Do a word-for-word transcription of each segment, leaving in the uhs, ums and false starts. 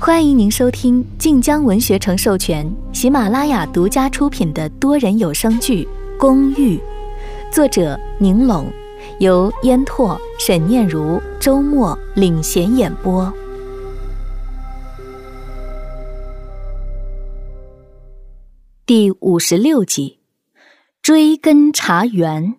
欢迎您收听晋江文学城授权、喜马拉雅独家出品的多人有声剧《公寓》，作者宁拢，由烟拓、沈念如、周末领衔演播。第五十六集，追根查源。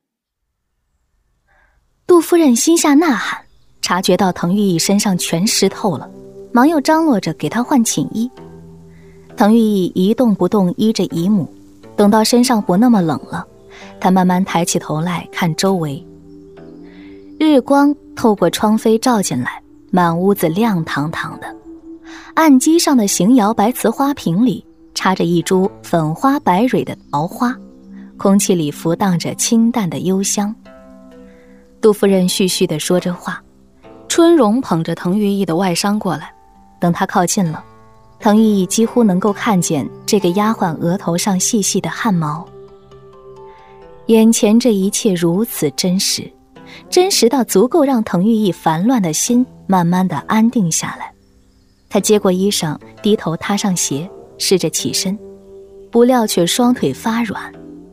杜夫人心下呐喊，察觉到滕玉义身上全湿透了，忙又张罗着给他换寝衣。滕玉义一动不动依着姨母，等到身上不那么冷了，他慢慢抬起头来看周围。日光透过窗扉照进来，满屋子亮堂堂的。案几上的邢窑白瓷花瓶里插着一株粉花白蕊的桃花，空气里浮荡着清淡的幽香。杜夫人絮絮地说着话，春荣捧着滕玉义的外伤过来。等他靠近了，滕玉义几乎能够看见这个丫鬟额头上细细的汗毛。眼前这一切如此真实，真实到足够让滕玉义烦乱的心慢慢地安定下来。他接过衣裳，低头踏上鞋，试着起身，不料却双腿发软。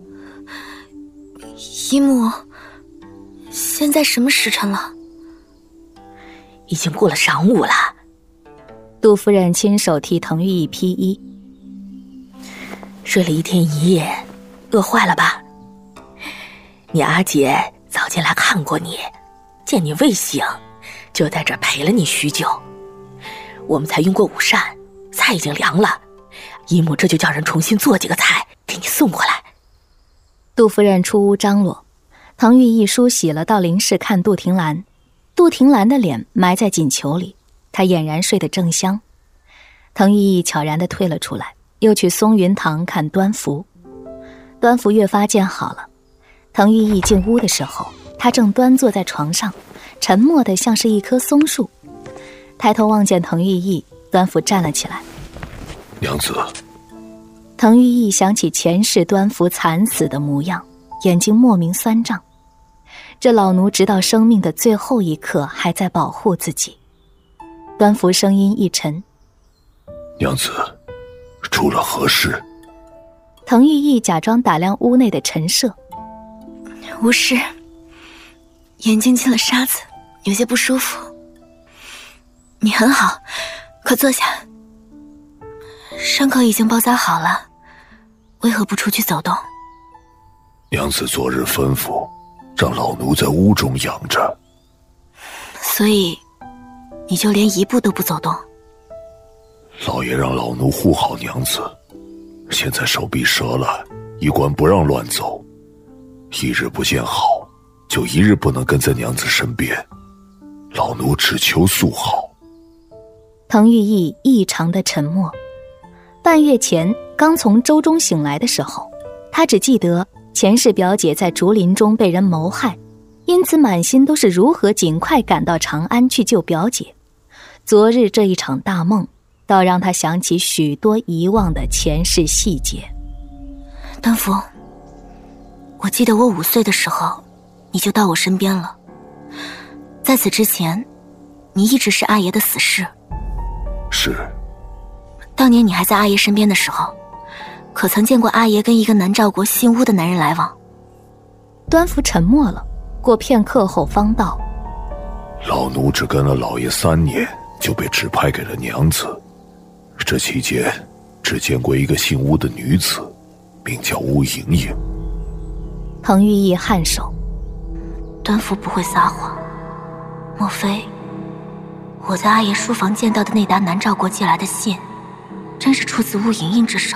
姨母，现在什么时辰了？ 已经过了晌午了。 杜夫人亲手替滕玉义披衣。 睡了一天一夜，饿坏了吧？你阿姐早进来看过你，见你未醒，就在这儿陪了你许久。我们才用过午膳，菜已经凉了，姨母这就叫人重新做几个菜给你送过来。 杜夫人出屋张罗，滕玉义梳洗了到林室看杜婷兰。杜婷兰的脸埋在锦裘里，她俨然睡得正香。滕玉义悄然地退了出来，又去松云堂看端福。端福越发见好了。滕玉义进屋的时候，他正端坐在床上，沉默得像是一棵松树。抬头望见滕玉义，端福站了起来。 娘子。 滕玉义想起前世端福惨死的模样，眼睛莫名酸胀。这老奴直到生命的最后一刻还在保护自己。端福声音一沉。 娘子，出了何事？ 滕玉义假装打量屋内的陈设。 无事，眼睛进了沙子，有些不舒服。你很好，快坐下。伤口已经包扎好了，为何不出去走动？ 娘子昨日吩咐让老奴在屋中养着， 所以你就连一步都不走动？ 老爷让老奴护好娘子，现在手臂折了，医官不让乱走，一日不见好，就一日不能跟在娘子身边，老奴只求速好。 滕玉义异常的沉默。半月前刚从舟中醒来的时候，他只记得前世表姐在竹林中被人谋害，因此满心都是如何尽快赶到长安去救表姐。昨日这一场大梦，倒让他想起许多遗忘的前世细节。 端福，我记得我五岁的时候，你就到我身边了。在此之前，你一直是阿爷的死士。 是。 当年你还在阿爷身边的时候，可曾见过阿爷跟一个南诏国姓乌的男人来往？ 端福沉默了，过片刻后方道： 老奴只跟了老爷三年，就被指派给了娘子。这期间只见过一个姓乌的女子，名叫乌莹莹。 滕玉义颔首。 端福不会撒谎，莫非我在阿爷书房见到的那沓南诏国寄来的信，真是出自乌莹莹之手？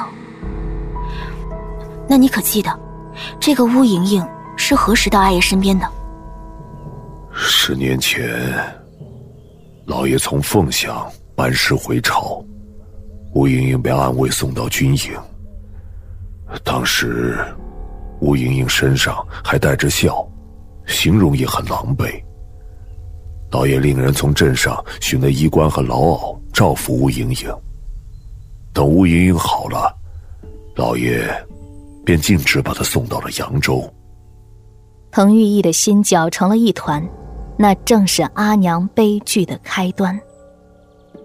那你可记得，这个乌莹莹是何时到阿爷身边的？ 十年前，老爷从凤翔班师回朝，乌莹莹被暗卫送到军营。当时，乌莹莹身上还带着笑，形容也很狼狈。老爷令人从镇上寻了医官和老媪照拂乌莹莹。等乌莹莹好了，老爷便径直把她送到了扬州。 滕玉义的心搅成了一团，那正是阿娘悲剧的开端。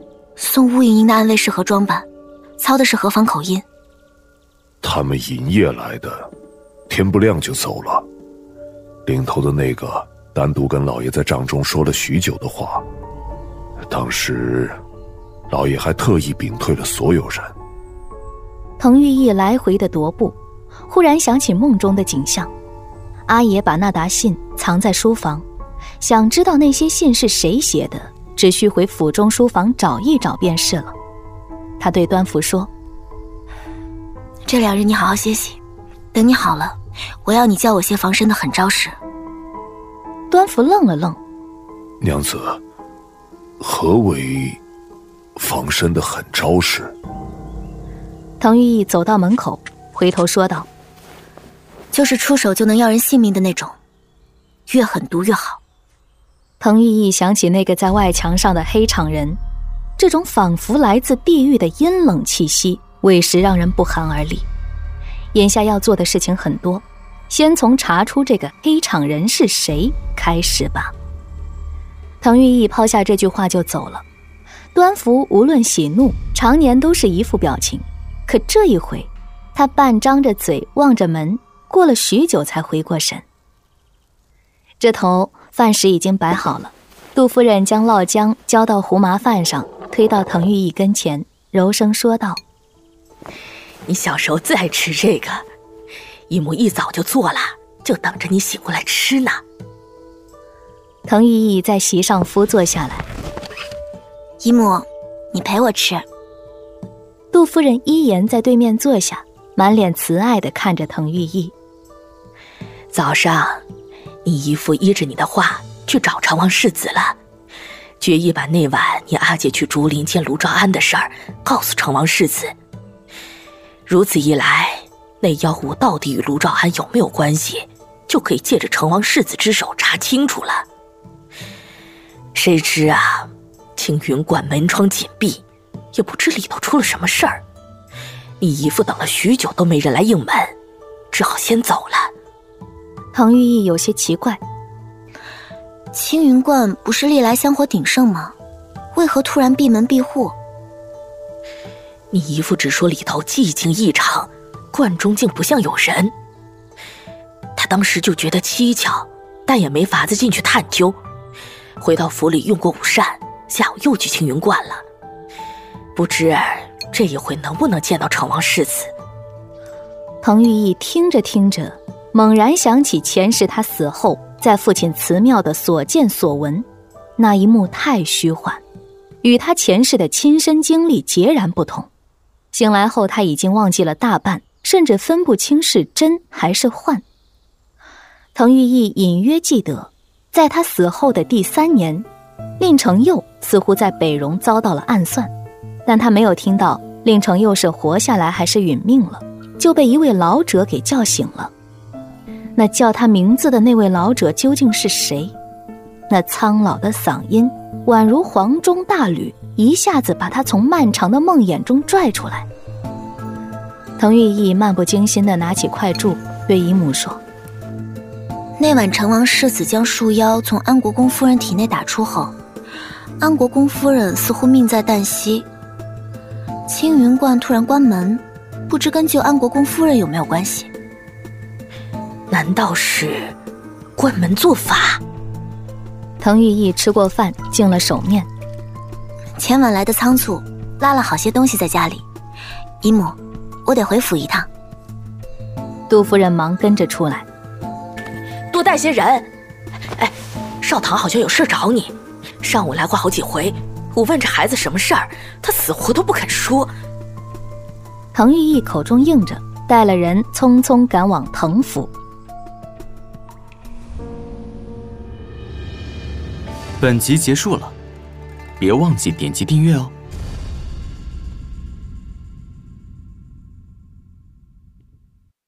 送乌莹莹的暗卫是何装扮？操的是何方口音？ 他们营业来的，天不亮就走了。领头的那个单独跟老爷在帐中说了许久的话，当时老爷还特意屏退了所有人。 滕玉义来回的踱步，忽然想起梦中的景象。阿爷把那沓信藏在书房，想知道那些信是谁写的，只需回府中书房找一找便是了。他对端福说： 这两日你好好歇息，等你好了，我要你教我些防身的狠招式。 端福愣了愣： 娘子，何为防身的狠招式？ 滕玉义走到门口，回头说道： 就是出手就能要人性命的那种，越狠毒越好。 滕玉义想起那个在外墙上的黑场人，这种仿佛来自地狱的阴冷气息委实让人不寒而栗。眼下要做的事情很多，先从查出这个黑场人是谁开始吧。滕玉义抛下这句话就走了。端福无论喜怒，常年都是一副表情，可这一回他半张着嘴望着门，过了许久才回过神。这头饭食已经摆好了，杜夫人将烙姜浇到胡麻饭上，推到滕玉义跟前，柔声说道： 你小时候最爱吃这个，姨母一早就做了，就等着你醒过来吃呢。 滕玉义在席上夫坐下来： 姨母，你陪我吃。 杜夫人依言在对面坐下，满脸慈爱地看着滕玉义。 早上你姨父依着你的话去找成王世子了，决意把那晚你阿姐去竹林见卢兆安的事儿告诉成王世子。如此一来，那妖物到底与卢兆安有没有关系，就可以借着成王世子之手查清楚了。谁知啊，青云观门窗紧闭，也不知里头出了什么事儿。你姨父等了许久都没人来应门，只好先走了。 滕玉义有些奇怪： 青云观不是历来香火鼎盛吗？为何突然闭门闭户？ 你姨父只说里头寂静异常，观中竟不像有人。他当时就觉得蹊跷，但也没法子进去探究。回到府里用过午膳，下午又去青云观了。不知这一回能不能见到成王世子。 滕玉义听着听着，猛然想起前世他死后在父亲祠庙的所见所闻，那一幕太虚幻，与他前世的亲身经历截然不同。醒来后他已经忘记了大半，甚至分不清是真还是幻。滕玉义隐约记得，在他死后的第三年，令承佑似乎在北戎遭到了暗算，但他没有听到令承佑是活下来还是殒命了，就被一位老者给叫醒了。那叫他名字的那位老者究竟是谁？那苍老的嗓音宛如黄钟大吕，一下子把他从漫长的梦魇中拽出来。滕玉义漫不经心地拿起块柱，对姨母说： 那晚成王世子将树妖从安国公夫人体内打出后，安国公夫人似乎命在旦夕。青云观突然关门，不知跟救安国公夫人有没有关系？ 难道是关门做法？ 滕玉义吃过饭，净了手面。 前晚来的仓促，拉了好些东西在家里。姨母，我得回府一趟。 杜夫人忙跟着出来： 多带些人。哎，少棠好像有事找你，上午来过好几回，我问这孩子什么事儿，他死活都不肯说。 滕玉义口中应着，带了人匆匆赶往滕府。 本集结束了，别忘记点击订阅哦。